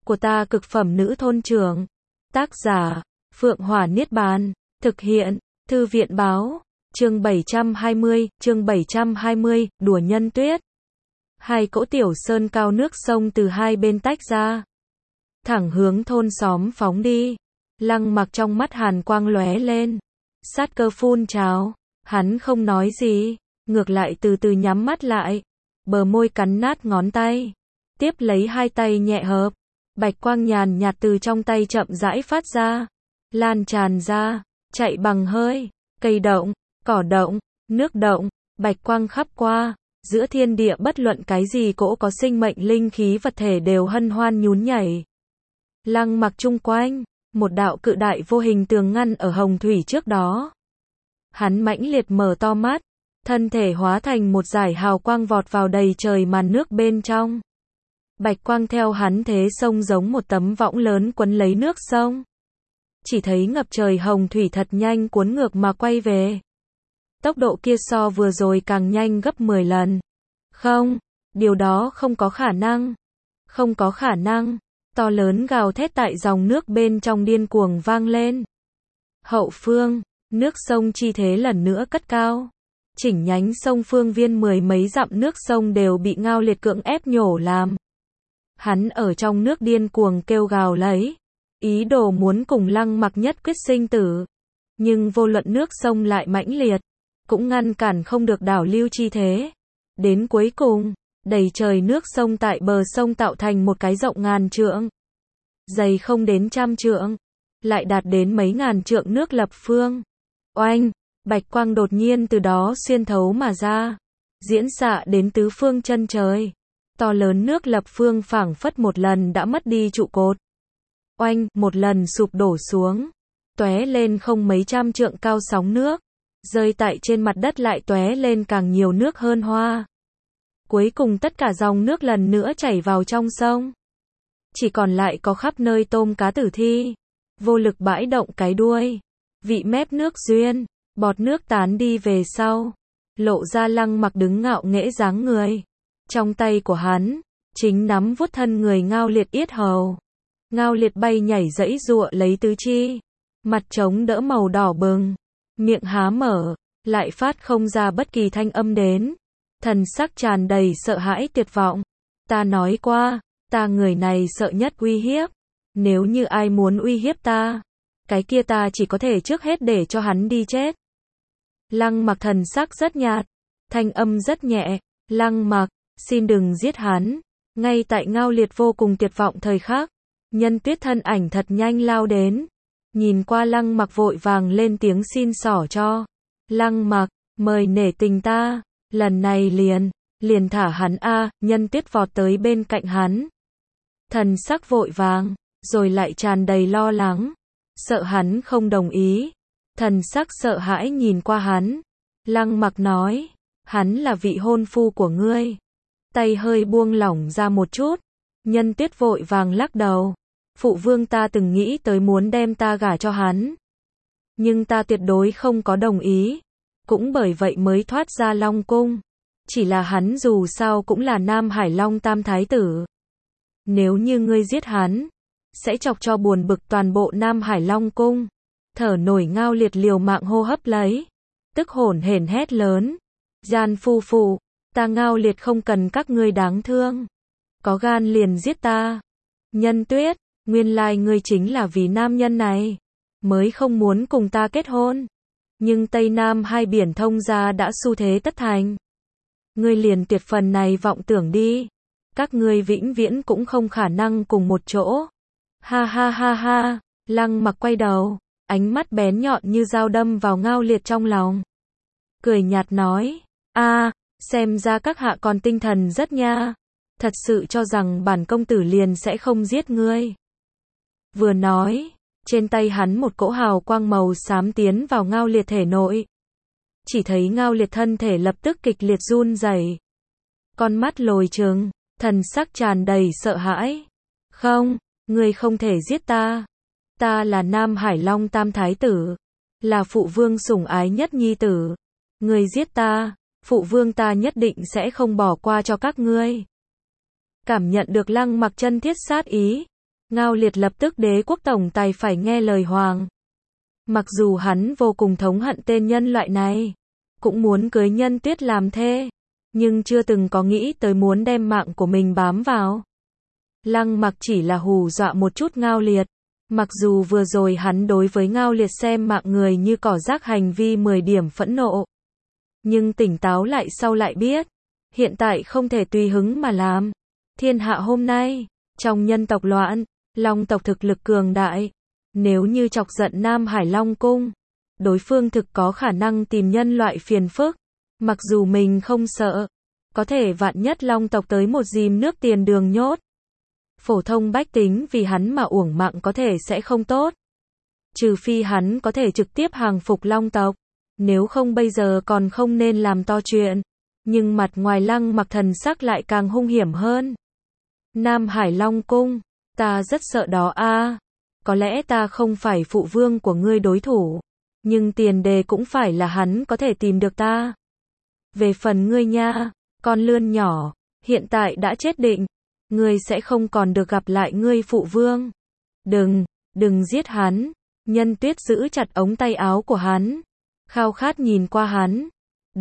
của ta cực phẩm nữ thôn trưởng. Tác giả, Phượng Hỏa Niết Bàn. Thực hiện, Thư viện báo. Chương 720, đùa nhân tuyết. Hai cỗ tiểu sơn cao nước sông từ hai bên tách ra, thẳng hướng thôn xóm phóng đi. Lăng Mặc trong mắt hàn quang lóe lên, sát cơ phun trào. Hắn không nói gì, ngược lại từ từ nhắm mắt lại, bờ môi cắn nát ngón tay, tiếp lấy hai tay nhẹ hợp, bạch quang nhàn nhạt từ trong tay chậm rãi phát ra, lan tràn ra, chạy bằng hơi. Cây động, cỏ động, nước động, bạch quang khắp qua, giữa thiên địa bất luận cái gì cỗ có sinh mệnh linh khí vật thể đều hân hoan nhún nhảy. Lăng Mặc chung quanh, một đạo cự đại vô hình tường ngăn ở hồng thủy trước đó. Hắn mãnh liệt mở to mắt, thân thể hóa thành một dải hào quang vọt vào đầy trời màn nước bên trong. Bạch quang theo hắn thế sông giống một tấm võng lớn quấn lấy nước sông. Chỉ thấy ngập trời hồng thủy thật nhanh cuốn ngược mà quay về. Tốc độ kia so vừa rồi càng nhanh gấp 10 lần. Không, điều đó không có khả năng. Không có khả năng. To lớn gào thét tại dòng nước bên trong điên cuồng vang lên. Hậu phương, nước sông chi thế lần nữa cất cao. Chỉnh nhánh sông phương viên mười mấy dặm nước sông đều bị Ngao Liệt cưỡng ép nhổ làm. Hắn ở trong nước điên cuồng kêu gào lấy, ý đồ muốn cùng Lăng Mặc nhất quyết sinh tử. Nhưng vô luận nước sông lại mãnh liệt, cũng ngăn cản không được đảo lưu chi thế. Đến cuối cùng, đầy trời nước sông tại bờ sông tạo thành một cái rộng ngàn trượng, dày không đến trăm trượng, lại đạt đến mấy ngàn trượng nước lập phương. Oanh, bạch quang đột nhiên từ đó xuyên thấu mà ra, diễn xạ đến tứ phương chân trời. To lớn nước lập phương phảng phất một lần đã mất đi trụ cột. Oanh, một lần sụp đổ xuống, tóe lên không mấy trăm trượng cao sóng nước, rơi tại trên mặt đất lại tóe lên càng nhiều nước hơn hoa. Cuối cùng tất cả dòng nước lần nữa chảy vào trong sông. Chỉ còn lại có khắp nơi tôm cá tử thi, vô lực bãi động cái đuôi, vị mép nước duyên, bọt nước tán đi về sau, lộ ra Lăng Mặc đứng ngạo nghễ dáng người. Trong tay của hắn, chính nắm vuốt thân người Ngao Liệt yết hầu. Ngao Liệt bay nhảy giãy giụa lấy tứ chi, mặt trống đỡ màu đỏ bừng, miệng há mở, lại phát không ra bất kỳ thanh âm đến. Thần sắc tràn đầy sợ hãi tuyệt vọng. Ta nói qua, ta người này sợ nhất uy hiếp. Nếu như ai muốn uy hiếp ta, cái kia ta chỉ có thể trước hết để cho hắn đi chết. Lăng Mặc thần sắc rất nhạt, thanh âm rất nhẹ. Lăng Mặc, xin đừng giết hắn. Ngay tại Ngao Liệt vô cùng tuyệt vọng thời khắc, Nhân Tuyết thân ảnh thật nhanh lao đến. Nhìn qua Lăng Mặc vội vàng lên tiếng xin xỏ cho. Lăng Mặc, mời nể tình ta. Lần này liền thả hắn a. Nhân Tuyết vọt tới bên cạnh hắn, thần sắc vội vàng, rồi lại tràn đầy lo lắng, sợ hắn không đồng ý. Thần sắc sợ hãi nhìn qua hắn. Lăng Mặc nói, hắn là vị hôn phu của ngươi. Tay hơi buông lỏng ra một chút. Nhân Tuyết vội vàng lắc đầu. Phụ vương ta từng nghĩ tới muốn đem ta gả cho hắn, nhưng ta tuyệt đối không có đồng ý. Cũng bởi vậy mới thoát ra Long Cung. Chỉ là hắn dù sao cũng là Nam Hải Long Tam Thái Tử. Nếu như ngươi giết hắn, sẽ chọc cho buồn bực toàn bộ Nam Hải Long Cung. Thở nổi Ngao Liệt liều mạng hô hấp lấy, tức hổn hển hét lớn. Gian phu phụ, ta Ngao Liệt không cần các ngươi đáng thương. Có gan liền giết ta. Nhân Tuyết, nguyên lai ngươi chính là vì nam nhân này mới không muốn cùng ta kết hôn. Nhưng Tây Nam hai biển thông ra đã xu thế tất thành. Ngươi liền tuyệt phần này vọng tưởng đi. Các ngươi vĩnh viễn cũng không khả năng cùng một chỗ. Ha ha ha ha. Lăng Mặc quay đầu, ánh mắt bén nhọn như dao đâm vào Ngao Liệt trong lòng. Cười nhạt nói, a, xem ra các hạ còn tinh thần rất nha. Thật sự cho rằng bản công tử liền sẽ không giết ngươi. Vừa nói, trên tay hắn một cỗ hào quang màu xám tiến vào Ngao Liệt thể nội. Chỉ thấy Ngao Liệt thân thể lập tức kịch liệt run rẩy, con mắt lồi trừng, thần sắc tràn đầy sợ hãi. Không, ngươi không thể giết ta. Ta là Nam Hải Long Tam Thái Tử, là phụ vương sủng ái nhất nhi tử. Ngươi giết ta, phụ vương ta nhất định sẽ không bỏ qua cho các ngươi. Cảm nhận được Lăng Mặc chân thiết sát ý, Ngao Liệt lập tức đế quốc tổng tài phải nghe lời hoàng. Mặc dù hắn vô cùng thống hận tên nhân loại này, cũng muốn cưới Nhân Tuyết làm thê, nhưng chưa từng có nghĩ tới muốn đem mạng của mình bám vào. Lăng Mặc chỉ là hù dọa một chút Ngao Liệt. Mặc dù vừa rồi hắn đối với Ngao Liệt xem mạng người như cỏ rác hành vi 10 điểm phẫn nộ. Nhưng tỉnh táo lại sau lại biết, hiện tại không thể tùy hứng mà làm. Thiên hạ hôm nay, trong nhân tộc loạn, Long tộc thực lực cường đại. Nếu như chọc giận Nam Hải Long Cung, đối phương thực có khả năng tìm nhân loại phiền phức. Mặc dù mình không sợ, có thể vạn nhất Long tộc tới một dìm nước tiền đường nhốt. Phổ thông bách tính vì hắn mà uổng mạng có thể sẽ không tốt. Trừ phi hắn có thể trực tiếp hàng phục Long tộc. Nếu không bây giờ còn không nên làm to chuyện. Nhưng mặt ngoài Lăng Mặc thần sắc lại càng hung hiểm hơn. Nam Hải Long Cung, ta rất sợ đó a. Có lẽ ta không phải phụ vương của ngươi đối thủ. Nhưng tiền đề cũng phải là hắn có thể tìm được ta. Về phần ngươi nha, con lươn nhỏ, hiện tại đã chết định. Ngươi sẽ không còn được gặp lại ngươi phụ vương. Đừng giết hắn. Nhân Tuyết giữ chặt ống tay áo của hắn. Khao khát nhìn qua hắn.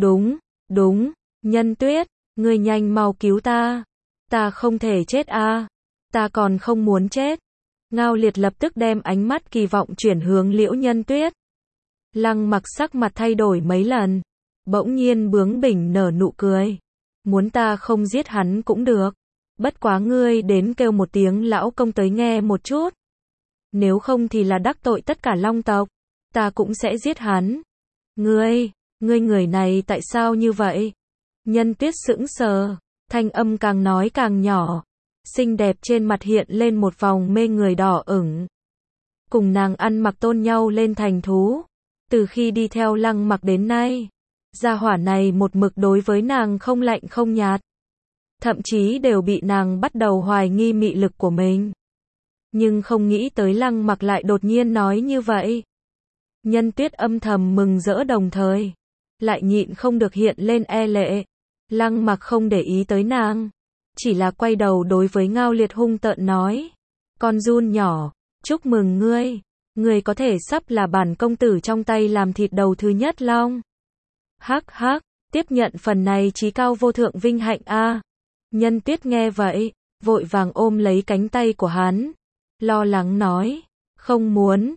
Đúng, Nhân Tuyết, ngươi nhanh mau cứu ta. Ta không thể chết a. Ta còn không muốn chết. Ngao Liệt lập tức đem ánh mắt kỳ vọng chuyển hướng Liễu Nhân Tuyết. Lăng Mặc sắc mặt thay đổi mấy lần. Bỗng nhiên bướng bỉnh nở nụ cười. Muốn ta không giết hắn cũng được. Bất quá ngươi đến kêu một tiếng lão công tới nghe một chút. Nếu không thì là đắc tội tất cả Long tộc. Ta cũng sẽ giết hắn. Ngươi người này tại sao như vậy? Nhân Tuyết sững sờ. Thanh âm càng nói càng nhỏ. Xinh đẹp trên mặt hiện lên một vòng mê người đỏ ửng. Cùng nàng ăn mặc tôn nhau lên thành thú. Từ khi đi theo Lăng Mặc đến nay, gia hỏa này một mực đối với nàng không lạnh không nhạt. Thậm chí đều bị nàng bắt đầu hoài nghi mị lực của mình. Nhưng không nghĩ tới Lăng Mặc lại đột nhiên nói như vậy. Nhân Tuyết âm thầm mừng rỡ đồng thời. Lại nhịn không được hiện lên e lệ. Lăng Mặc không để ý tới nàng. Chỉ là quay đầu đối với Ngao Liệt hung tợn nói. Con giun nhỏ, chúc mừng ngươi. Ngươi có thể sắp là bản công tử trong tay làm thịt đầu thứ nhất Long. Hắc, tiếp nhận phần này chí cao vô thượng vinh hạnh a. Nhân Tuyết nghe vậy, vội vàng ôm lấy cánh tay của hắn. Lo lắng nói. Không muốn,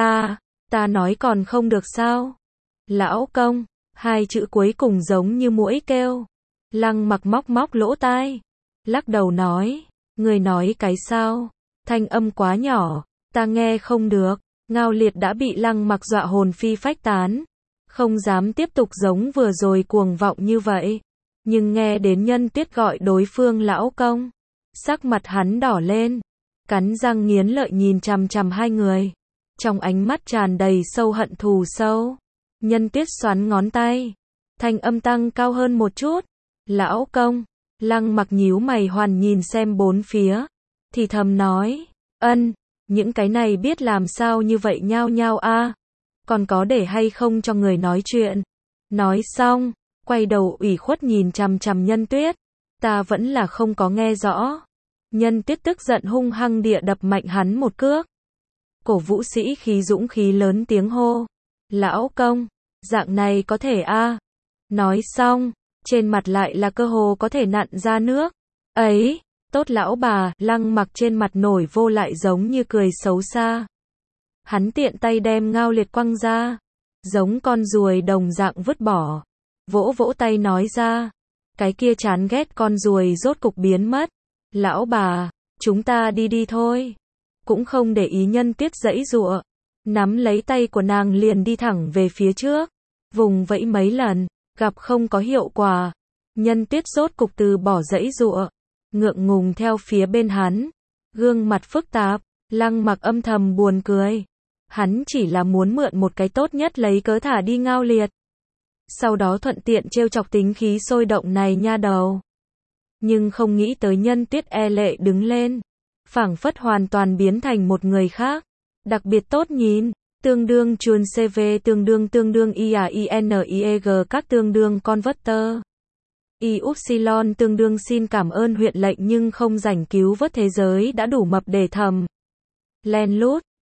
ta nói còn không được sao? Lão công, hai chữ cuối cùng giống như muỗi kêu. Lăng Mặc móc lỗ tai. Lắc đầu nói. Người nói cái sao? Thanh âm quá nhỏ, ta nghe không được. Ngao Liệt đã bị Lăng Mặc dọa hồn phi phách tán. Không dám tiếp tục giống vừa rồi cuồng vọng như vậy. Nhưng nghe đến Nhân Tuyết gọi đối phương lão công. Sắc mặt hắn đỏ lên. Cắn răng nghiến lợi nhìn chằm chằm hai người. Trong ánh mắt tràn đầy sâu hận thù sâu. Nhân Tuyết xoắn ngón tay. Thanh âm tăng cao hơn một chút. Lão công. Lăng Mặc nhíu mày hoàn nhìn xem bốn phía. Thì thầm nói. Những cái này biết làm sao như vậy nhao a. Còn có để hay không cho người nói chuyện. Nói xong, quay đầu ủy khuất nhìn chằm chằm Nhân Tuyết. Ta vẫn là không có nghe rõ. Nhân Tuyết tức giận hung hăng địa đập mạnh hắn một cước. Cổ vũ sĩ khí dũng khí lớn tiếng hô. Lão công, dạng này có thể a. Nói xong, trên mặt lại là cơ hồ có thể nặn ra nước. Ấy, tốt lão bà, Lăng Mặc trên mặt nổi vô lại giống như cười xấu xa. Hắn tiện tay đem Ngao Liệt quăng ra. Giống con ruồi đồng dạng vứt bỏ. Vỗ tay nói ra. Cái kia chán ghét con ruồi rốt cục biến mất. Lão bà, chúng ta đi thôi. Cũng không để ý Nhân Tuyết giãy giụa. Nắm lấy tay của nàng liền đi thẳng về phía trước. Vùng vẫy mấy lần, gặp không có hiệu quả. Nhân Tuyết rốt cục từ bỏ giãy giụa. Ngượng ngùng theo phía bên hắn. Gương mặt phức tạp, Lăng Mặc âm thầm buồn cười. Hắn chỉ là muốn mượn một cái tốt nhất lấy cớ thả đi Ngao Liệt. Sau đó thuận tiện trêu chọc tính khí sôi động này nha đầu. Nhưng không nghĩ tới Nhân Tuyết e lệ đứng lên. Phảng phất hoàn toàn biến thành một người khác. Đặc biệt tốt nhìn. Tương đương chuồn CV tương đương IAINIEG các tương đương converter. Tương đương xin cảm ơn huyện lệnh nhưng không rảnh cứu vớt thế giới đã đủ mập để thầm. Len lút.